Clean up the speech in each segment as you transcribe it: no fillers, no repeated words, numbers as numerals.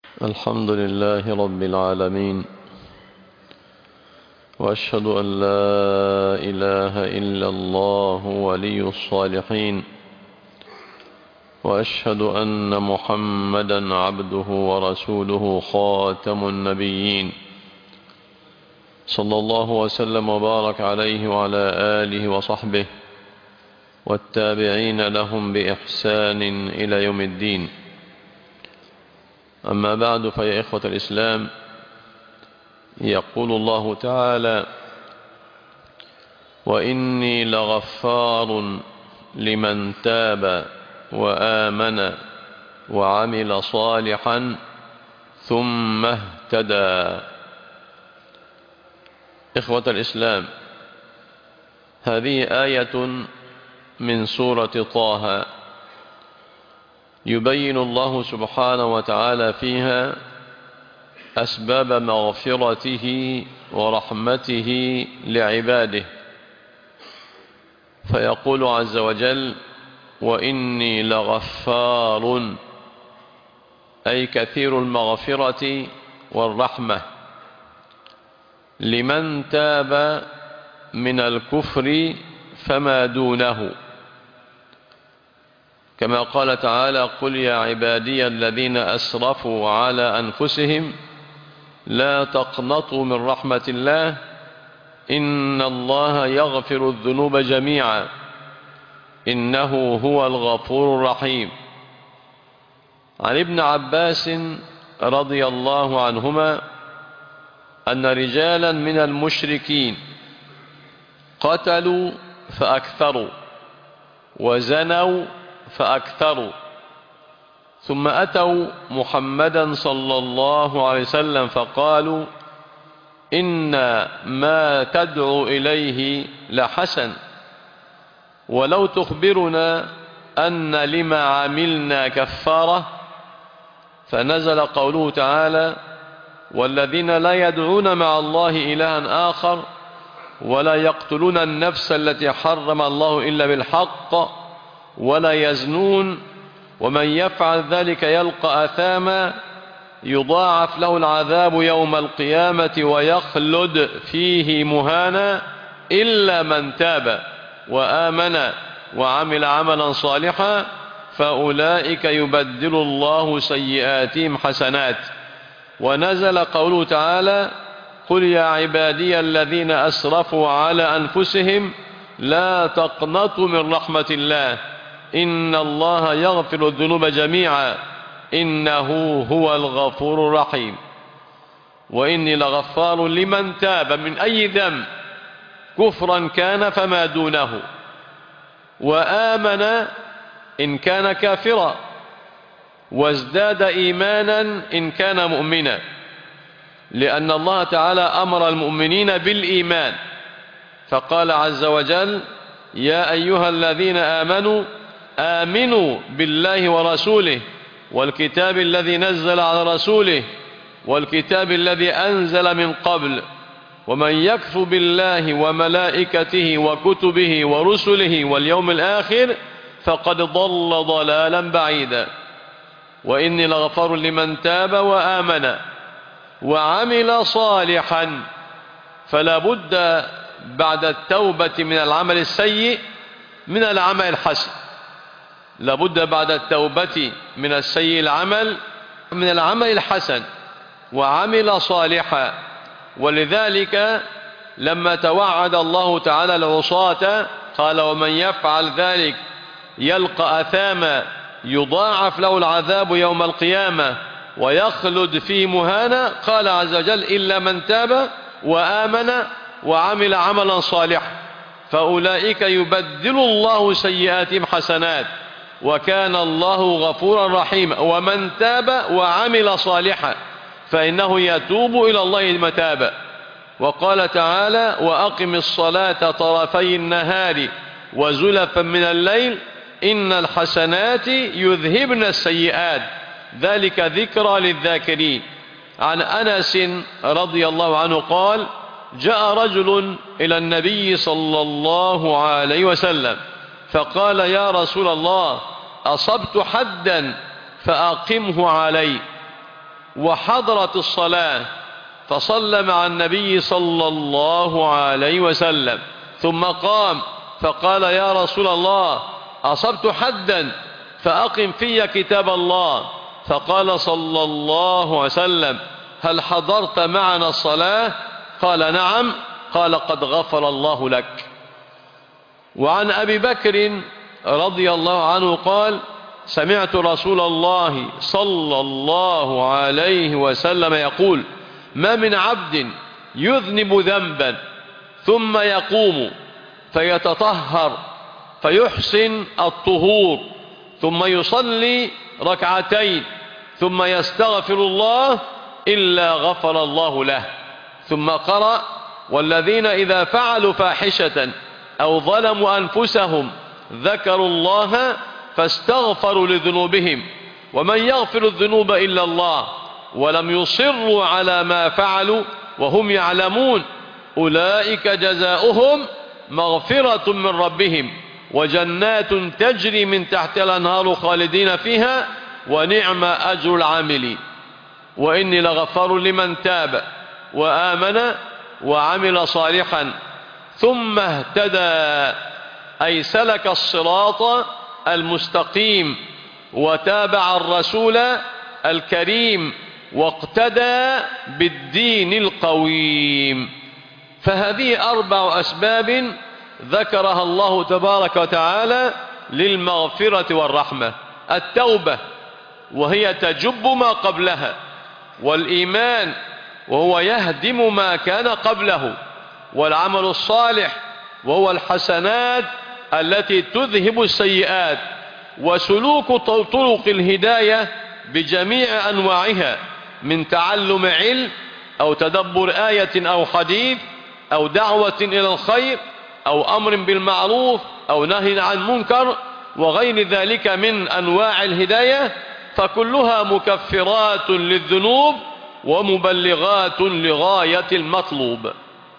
الحمد لله رب العالمين، وأشهد أن لا إله إلا الله ولي الصالحين، وأشهد أن محمدا عبده ورسوله خاتم النبيين، صلى الله وسلم وبارك عليه وعلى آله وصحبه والتابعين لهم بإحسان إلى يوم الدين. أما بعد، فيا إخوة الإسلام، يقول الله تعالى: وإني لغفار لمن تاب وآمن وعمل صالحا ثم اهتدى. إخوة الإسلام، هذه آية من سورة طه يبين الله سبحانه وتعالى فيها أسباب مغفرته ورحمته لعباده، فيقول عز وجل: وإني لغفار، أي كثير المغفرة والرحمة، لمن تاب من الكفر فما دونه، كما قال تعالى: قل يا عبادي الذين أسرفوا على أنفسهم لا تقنطوا من رحمة الله إن الله يغفر الذنوب جميعا إنه هو الغفور الرحيم. عن ابن عباس رضي الله عنهما أن رجالا من المشركين قتلوا فأكثروا وزنوا فأكثروا، ثم أتوا محمدا صلى الله عليه وسلم فقالوا: إن ما تدعو إليه لحسن، ولو تخبرنا أن لما عملنا كفارة. فنزل قوله تعالى: والذين لا يدعون مع الله إلها آخر ولا يقتلون النفس التي حرم الله إلا بالحق ولا يزنون ومن يفعل ذلك يلقى أثاما يضاعف له العذاب يوم القيامة ويخلد فيه مهانا إلا من تاب وآمن وعمل عملا صالحا فأولئك يبدل الله سيئاتهم حسنات. ونزل قوله تعالى: قل يا عبادي الذين أسرفوا على أنفسهم لا تقنطوا من رحمة الله إن الله يغفر الذنوب جميعا إنه هو الغفور الرحيم. وإني لغفار لمن تاب من أي ذنب كفرا كان فما دونه، وآمن إن كان كافرا، وازداد إيمانا إن كان مؤمنا، لأن الله تعالى أمر المؤمنين بالإيمان، فقال عز وجل: يا أيها الذين آمنوا آمنوا بالله ورسوله والكتاب الذي نزل على رسوله والكتاب الذي أنزل من قبل ومن يكفر بالله وملائكته وكتبه ورسله واليوم الآخر فقد ضل ضلالا بعيدا. وإني لغفار لمن تاب وآمن وعمل صالحا، فلا بد بعد التوبة من العمل السيء من العمل الحسن، لابد بعد التوبة من السيء العمل من العمل الحسن، وعمل صالحا. ولذلك لما توعد الله تعالى العصاة قال: ومن يفعل ذلك يلقى أثاما يضاعف له العذاب يوم القيامة ويخلد فيه مهانا، قال عز وجل: إلا من تاب وآمن وعمل عملا صالحا فأولئك يبدل الله سيئاتهم حسنات وكان الله غفورا رحيما. ومن تاب وعمل صالحا فإنه يتوب إلى الله متابا. وقال تعالى: وأقم الصلاة طرفي النهار وزلفا من الليل إن الحسنات يذهبن السيئات ذلك ذكرى للذاكرين. عن أنس رضي الله عنه قال: جاء رجل إلى النبي صلى الله عليه وسلم فقال: يا رسول الله، أصبت حدا فأقمه علي. وحضرت الصلاة فصلى مع النبي صلى الله عليه وسلم، ثم قام فقال: يا رسول الله، أصبت حدا فأقم في كتاب الله. فقال صلى الله عليه وسلم: هل حضرت معنا الصلاة؟ قال: نعم. قال: قد غفر الله لك. وعن أبي بكر رضي الله عنه قال: سمعت رسول الله صلى الله عليه وسلم يقول: ما من عبد يذنب ذنبا ثم يقوم فيتطهر فيحسن الطهور ثم يصلي ركعتين ثم يستغفر الله إلا غفر الله له. ثم قرأ: والذين إذا فعلوا فاحشة أو ظلموا أنفسهم ذكروا الله فاستغفروا لذنوبهم ومن يغفر الذنوب إلا الله ولم يصروا على ما فعلوا وهم يعلمون أولئك جزاؤهم مغفرة من ربهم وجنات تجري من تحتها الأنهار خالدين فيها ونعم أجر العاملين. وإني لغفار لمن تاب وآمن وعمل صالحا ثم اهتدى، أي سلك الصراط المستقيم وتابع الرسول الكريم واقتدى بالدين القويم. فهذه 4 أسباب ذكرها الله تبارك وتعالى للمغفرة والرحمة: التوبة وهي تجب ما قبلها، والإيمان وهو يهدم ما كان قبله، والعمل الصالح وهو الحسنات التي تذهب السيئات، وسلوك طرق الهداية بجميع أنواعها من تعلم علم أو تدبر آية أو حديث أو دعوة إلى الخير أو أمر بالمعروف أو نهي عن منكر وغير ذلك من أنواع الهداية، فكلها مكفرات للذنوب ومبلغات لغاية المطلوب.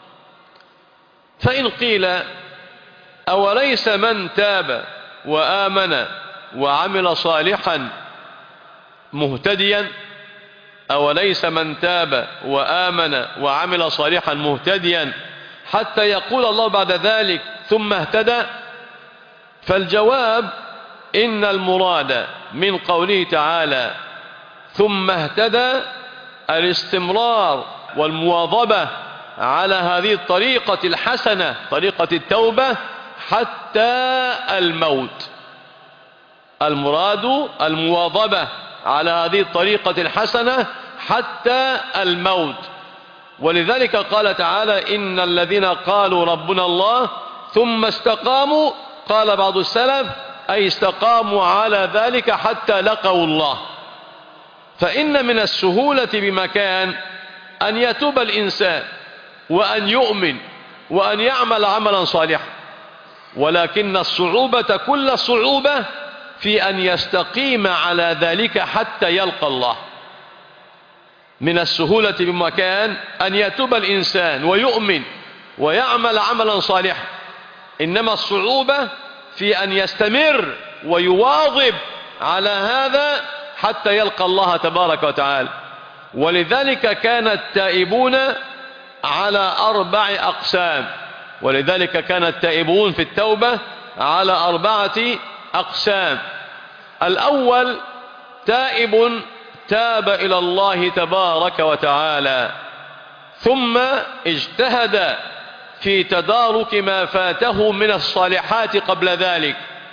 فإن قيل: أوليس من تاب وآمن وعمل صالحا مهتديا؟ أوليس من تاب وآمن وعمل صالحا مهتديا حتى يقول الله بعد ذلك ثم اهتدى؟ فالجواب: إن المراد من قوله تعالى ثم اهتدى الاستمرار والمواظبة على هذه الطريقة الحسنة، طريقة التوبة، حتى الموت. المراد المواظبة على هذه الطريقة الحسنة حتى الموت. ولذلك قال تعالى: إن الذين قالوا ربنا الله ثم استقاموا، قال بعض السلف: أي استقاموا على ذلك حتى لقوا الله. فإن من السهولة بمكان أن يتوب الإنسان وأن يؤمن وأن يعمل عملا صالحا، ولكن الصعوبة كل الصعوبة في أن يستقيم على ذلك حتى يلقى الله. من السهولة بمكان أن يتوب الإنسان ويؤمن ويعمل عملا صالحا، إنما الصعوبة في أن يستمر ويواظب على هذا حتى يلقى الله تبارك وتعالى. ولذلك كان التائبون على 4 أقسام، ولذلك كان التائبون في التوبة على 4 أقسام. الأول: تائب تاب إلى الله تبارك وتعالى ثم اجتهد في تدارك ما فاته من الصالحات قبل ذلك،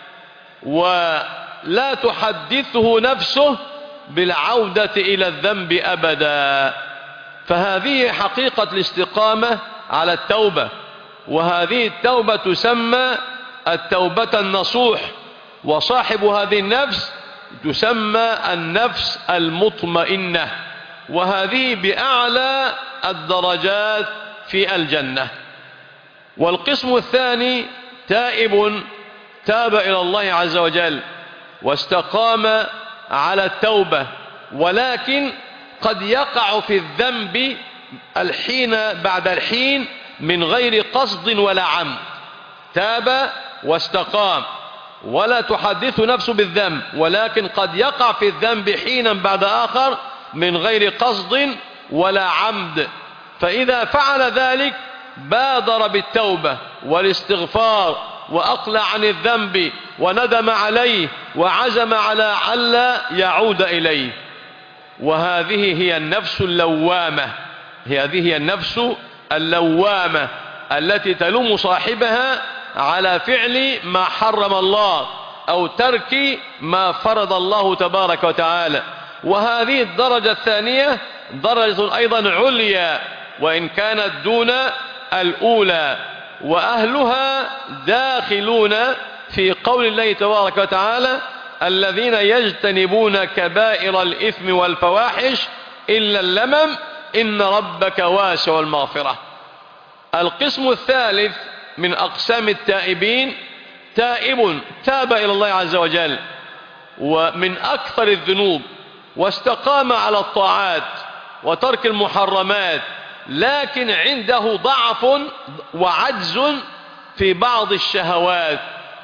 ولا تحدثه نفسه بالعودة إلى الذنب أبدا. فهذه حقيقة الاستقامة على التوبة، وهذه التوبة تسمى التوبة النصوح، وصاحب هذه النفس تسمى النفس المطمئنة، وهذه بأعلى الدرجات في الجنة. والقسم الثاني: تائب تاب إلى الله عز وجل واستقام على التوبة، ولكن قد يقع في الذنب الحين بعد الحين من غير قصد ولا عمد. تاب واستقام ولا تحدث نفسه بالذنب، ولكن قد يقع في الذنب حينا بعد آخر من غير قصد ولا عمد، فإذا فعل ذلك بادر بالتوبة والاستغفار وأقلع عن الذنب وندم عليه وعزم على ألا يعود إليه. وهذه هي النفس اللوامة، هذه هي النفس اللوامة التي تلوم صاحبها على فعل ما حرم الله أو ترك ما فرض الله تبارك وتعالى. وهذه الدرجة الثانية درجة أيضا عليا وإن كانت دون الأولى، وأهلها داخلون في قول الله تبارك وتعالى: الذين يجتنبون كبائر الإثم والفواحش إلا اللمم إن ربك واسع المغفرة. القسم الثالث من أقسام التائبين تائب تاب إلى الله عز وجل ومن أكثر الذنوب واستقام على الطاعات وترك المحرمات، لكن عنده ضعف وعجز في بعض الشهوات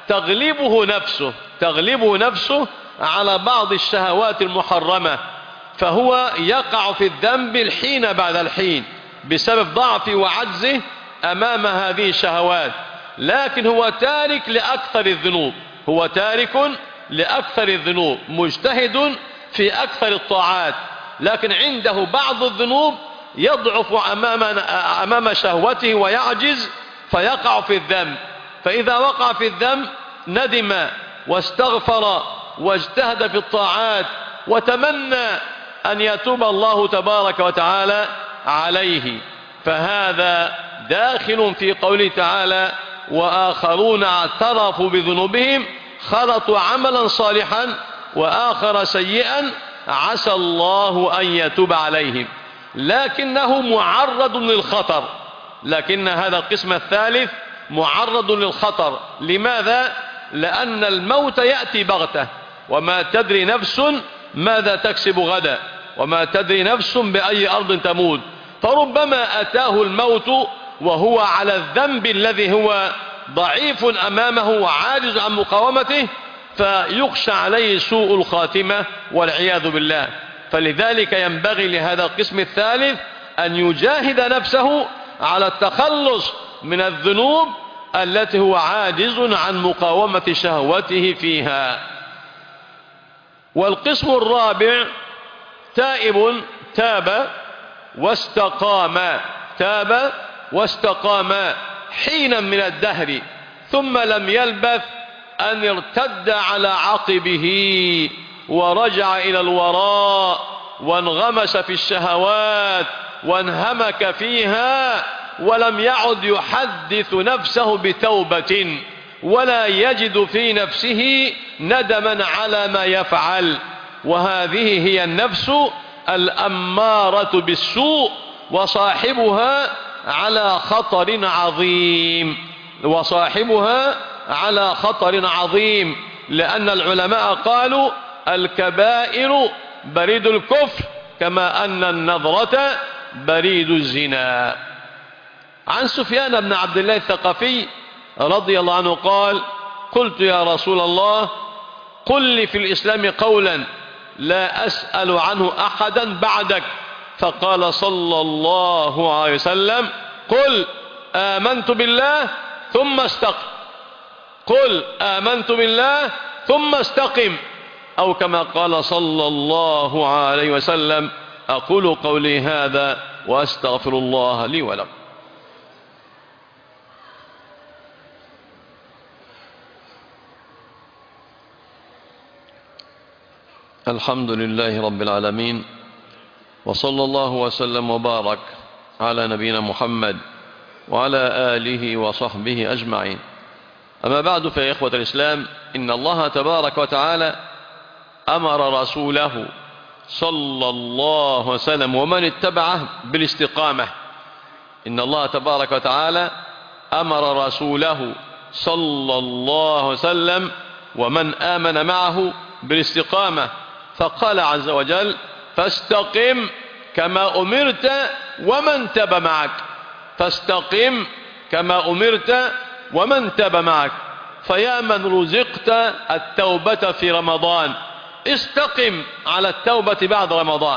تغلبه نفسه على بعض الشهوات المحرمة، فهو يقع في الذنب الحين بعد الحين بسبب ضعفه وعجزه أمام هذه الشهوات. لكن هو تارك لأكثر الذنوب مجتهد في أكثر الطاعات، لكن عنده بعض الذنوب يضعف أمام شهوته ويعجز فيقع في الذنب. فإذا وقع في الذنب ندم واستغفر واجتهد في الطاعات وتمنى أن يتوب الله تبارك وتعالى عليه، فهذا داخل في قوله تعالى: وآخرون اعترفوا بذنوبهم خلطوا عملا صالحا وآخر سيئا عسى الله أن يتوب عليهم. لكنه معرض للخطر، لكن هذا القسم الثالث معرض للخطر. لماذا؟ لأن الموت يأتي بغتة، وما تدري نفس ماذا تكسب غدا، وما تدري نفس بأي أرض تموت. فربما أتاه الموت وهو على الذنب الذي هو ضعيف أمامه وعاجز عن مقاومته، فيخشى عليه سوء الخاتمة والعياذ بالله. فلذلك ينبغي لهذا القسم الثالث أن يجاهد نفسه على التخلص من الذنوب التي هو عاجز عن مقاومة شهوته فيها. والقسم الرابع تائب تاب واستقام حينا من الدهر ثم لم يلبث أن ارتد على عقبه ورجع إلى الوراء وانغمس في الشهوات وانهمك فيها، ولم يعد يحدث نفسه بتوبة ولا يجد في نفسه ندما على ما يفعل. وهذه هي النفس الأمارة بالسوء، وصاحبها على خطر عظيم، لأن العلماء قالوا: الكبائر بريد الكفر كما أن النظرة بريد الزنا. عن سفيان بن عبد الله الثقفي رضي الله عنه قال: قلت يا رسول الله قل لي في الإسلام قولا لا أسأل عنه أحدا بعدك، فقال صلى الله عليه وسلم: قل آمنت بالله ثم استقم، أو كما قال صلى الله عليه وسلم. أقول قولي هذا وأستغفر الله لي ولكم. الحمد لله رب العالمين، وصلى الله وسلم وبارك على نبينا محمد وعلى آله وصحبه أجمعين. أما بعد، فيا إخوة الإسلام، إن الله تبارك وتعالى أمر رسوله صلى الله عليه وسلم ومن اتبعه بالاستقامة. إن الله تبارك وتعالى أمر رسوله صلى الله عليه وسلم ومن آمن معه بالاستقامة، فقال عز وجل: فاستقم كما أمرت ومن تاب معك. فاستقم كما أمرت ومن تاب معك. فيا من رزقت التوبة في رمضان، استقم على التوبة بعد رمضان.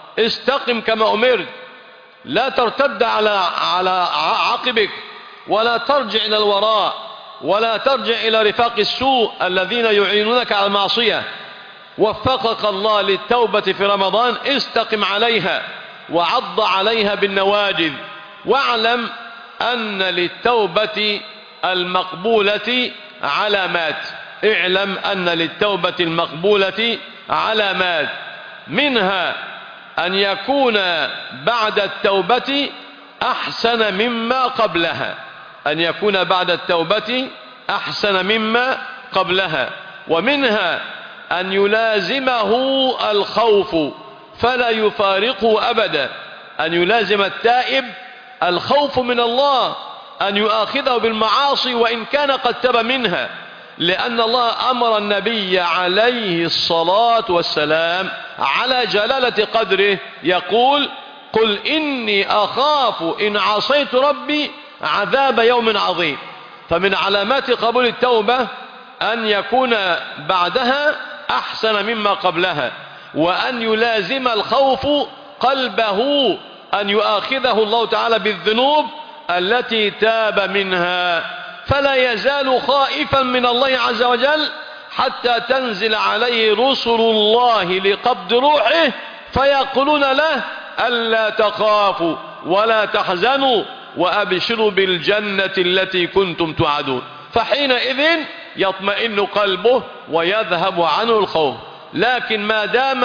استقم كما أمرت، لا ترتد على عقبك، ولا ترجع إلى الوراء، ولا ترجع إلى رفاق السوء الذين يعينونك على المعصية. وفقك الله للتوبة في رمضان، استقم عليها وعض عليها بالنواجذ، واعلم أن للتوبة المقبولة علامات. اعلم أن للتوبة المقبولة علامات، منها أن يكون بعد التوبة أحسن مما قبلها، أن يكون بعد التوبة أحسن مما قبلها. ومنها أن يلازمه الخوف فلا يفارقه أبدا، أن يلازم التائب الخوف من الله أن يؤاخذه بالمعاصي وإن كان قد تاب منها، لأن الله أمر النبي عليه الصلاة والسلام على جلالة قدره يقول: قل إني أخاف إن عصيت ربي عذاب يوم عظيم. فمن علامات قبول التوبة أن يكون بعدها أحسن مما قبلها، وأن يلازم الخوف قلبه أن يؤاخذه الله تعالى بالذنوب التي تاب منها، فلا يزال خائفا من الله عز وجل حتى تنزل عليه رسل الله لقبض روحه فيقولون له: ألا تخافوا ولا تحزنوا وأبشروا بالجنة التي كنتم توعدون. فحينئذ يطمئن قلبه ويذهب عنه الخوف. لكن ما دام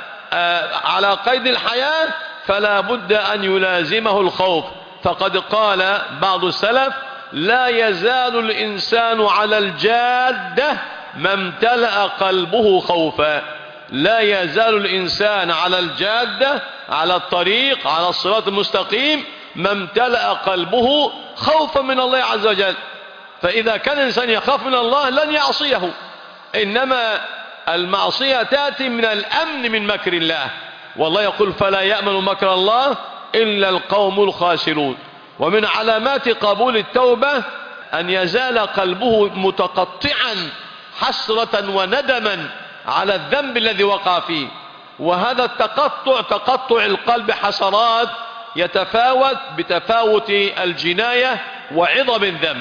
على قيد الحياة فلا بد أن يلازمه الخوف، فقد قال بعض السلف: لا يزال الإنسان على الجادة ما امتلأ قلبه خوفا. لا يزال الإنسان على الجادة، على الطريق، على الصراط المستقيم، ما امتلأ قلبه خوفا من الله عز وجل. فإذا كان الإنسان يخاف من الله لن يعصيه، إنما المعصية تأتي من الأمن من مكر الله، والله يقول: فلا يأمن مكر الله إلا القوم الخاسرون. ومن علامات قبول التوبة أن يزال قلبه متقطعا حسرة وندما على الذنب الذي وقع فيه. وهذا التقطع، تقطع القلب حسرات، يتفاوت بتفاوت الجناية وعظم الذنب.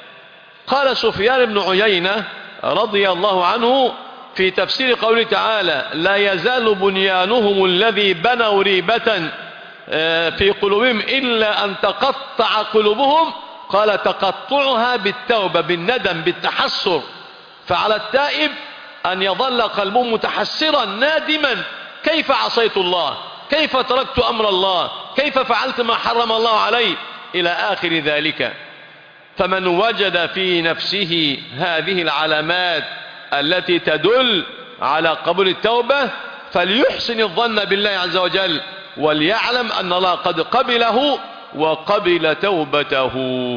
قال سفيان بن عيينة رضي الله عنه في تفسير قوله تعالى: لا يزال بنيانهم الذي بنوا ريبة في قلوبهم إلا أن تقطع قلوبهم. قال: تقطعها بالتوبة، بالندم، بالتحسر. فعلى التائب أن يظل قلبه متحسرا نادما: كيف عصيت الله؟ كيف تركت أمر الله؟ كيف فعلت ما حرم الله علي؟ إلى آخر ذلك. فمن وجد في نفسه هذه العلامات التي تدل على قبول التوبة فليحسن الظن بالله عز وجل، وليعلم أن الله قد قبله وقبل توبته.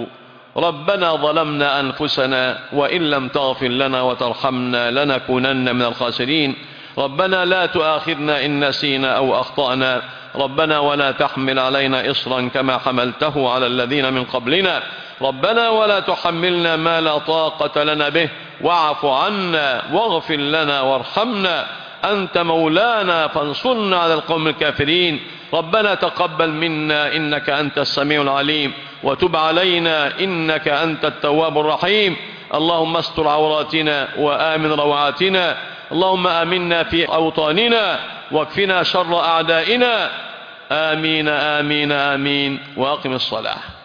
ربنا ظلمنا أنفسنا وإن لم تغفر لنا وترحمنا لنكونن من الخاسرين. ربنا لا تؤاخذنا إن نسينا أو أخطأنا. ربنا ولا تحمل علينا إصرا كما حملته على الذين من قبلنا. ربنا ولا تحملنا ما لا طاقة لنا به واعف عنا واغفر لنا وارحمنا أنت مولانا فانصرنا على القوم الكافرين. ربنا تقبل منا إنك أنت السميع العليم وتب علينا إنك أنت التواب الرحيم. اللهم استر عوراتنا وآمن روعاتنا. اللهم آمنا في أوطاننا واكفنا شر أعدائنا. آمين آمين آمين. وأقم الصلاة.